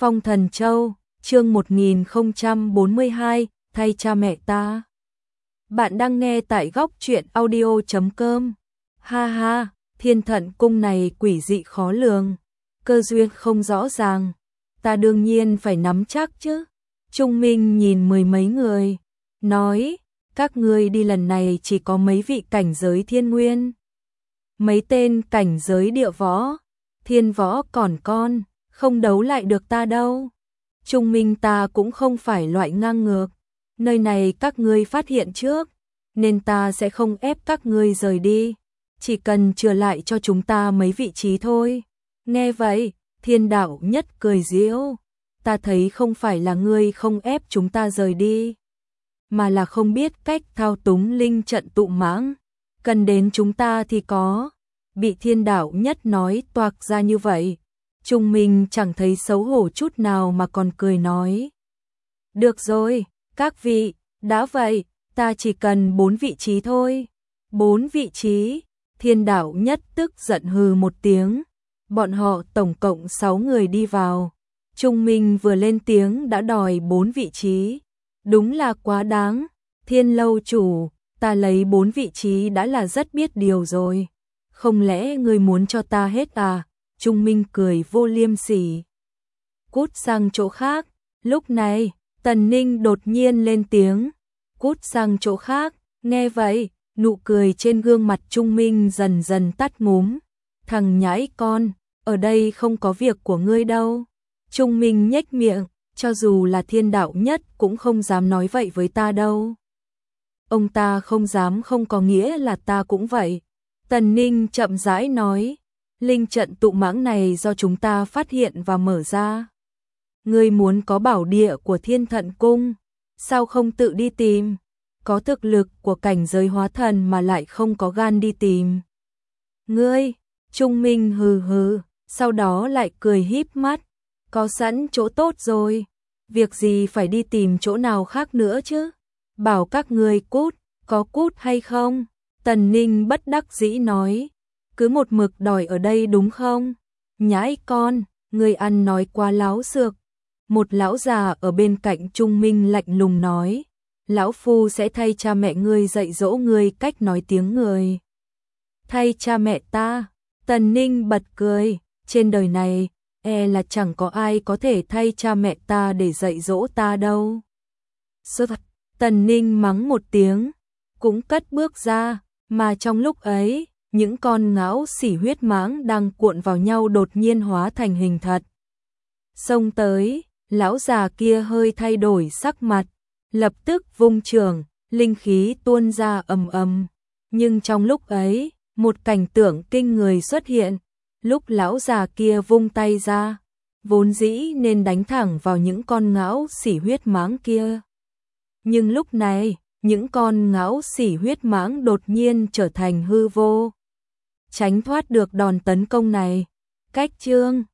Phong Thần Châu, chương 1042, thay cha mẹ ta. Bạn đang nghe tại góc truyện audio.com. Ha ha, Thiên Thận Cung này quỷ dị khó lường, cơ duyên không rõ ràng, ta đương nhiên phải nắm chắc chứ. Trung Minh nhìn mười mấy người, nói, các ngươi đi lần này chỉ có mấy vị cảnh giới thiên nguyên. Mấy tên cảnh giới địa võ, thiên võ còn con, không đấu lại được ta đâu. Trung Minh ta cũng không phải loại ngang ngược, nơi này các ngươi phát hiện trước, nên ta sẽ không ép các ngươi rời đi, chỉ cần chừa lại cho chúng ta mấy vị trí thôi. Nghe vậy, Thiên Đạo Nhất cười giễu, ta thấy không phải là ngươi không ép chúng ta rời đi, mà là không biết cách thao túng linh trận tụ mãng, cần đến chúng ta thì có. Bị Thiên Đạo Nhất nói toạc ra như vậy, Trung Minh chẳng thấy xấu hổ chút nào mà còn cười nói. Được rồi, các vị, đã vậy, ta chỉ cần 4 vị trí thôi. 4 vị trí, Thiên Đạo Nhất tức giận hừ một tiếng. Bọn họ tổng cộng 6 người đi vào. Trung Minh vừa lên tiếng đã đòi 4 vị trí. Đúng là quá đáng. Thiên Lâu chủ, ta lấy 4 vị trí đã là rất biết điều rồi. Không lẽ ngươi muốn cho ta hết à? Trung Minh cười vô liêm sỉ. Cút sang chỗ khác. Lúc này, Tần Ninh đột nhiên lên tiếng. Cút sang chỗ khác. Nghe vậy, nụ cười trên gương mặt Trung Minh dần dần tắt ngúm. Thằng nhãi con, ở đây không có việc của ngươi đâu. Trung Minh nhếch miệng, cho dù là Thiên Đạo Nhất cũng không dám nói vậy với ta đâu. Ông ta không dám không có nghĩa là ta cũng vậy. Tần Ninh chậm rãi nói, linh trận tụ mãng này do chúng ta phát hiện và mở ra. Ngươi muốn có bảo địa của Thiên Thận Cung, sao không tự đi tìm? Có thực lực của cảnh giới hóa thần mà lại không có gan đi tìm. Ngươi, Trung Minh hừ hừ, sau đó lại cười híp mắt, có sẵn chỗ tốt rồi, việc gì phải đi tìm chỗ nào khác nữa chứ? Bảo các ngươi cút, có cút hay không? Tần Ninh bất đắc dĩ nói, cứ một mực đòi ở đây đúng không? Nhãi con, ngươi ăn nói quá láo xược. Một lão già ở bên cạnh Trung Minh lạnh lùng nói, lão phu sẽ thay cha mẹ ngươi dạy dỗ ngươi cách nói tiếng người. Thay cha mẹ ta? Tần Ninh bật cười, trên đời này, e là chẳng có ai có thể thay cha mẹ ta để dạy dỗ ta đâu. Sơ thật, Tần Ninh mắng một tiếng, cũng cất bước ra, mà trong lúc ấy, những con ngáo xỉ huyết mãng đang cuộn vào nhau đột nhiên hóa thành hình thật. Xông tới, lão già kia hơi thay đổi sắc mặt, lập tức vung chưởng, linh khí tuôn ra ầm ầm. Nhưng trong lúc ấy, một cảnh tượng kinh người xuất hiện, lúc lão già kia vung tay ra, vốn dĩ nên đánh thẳng vào những con ngáo xỉ huyết mãng kia. Nhưng lúc này, những con ngáo xỉ huyết mãng đột nhiên trở thành hư vô, tránh thoát được đòn tấn công này. Cách chương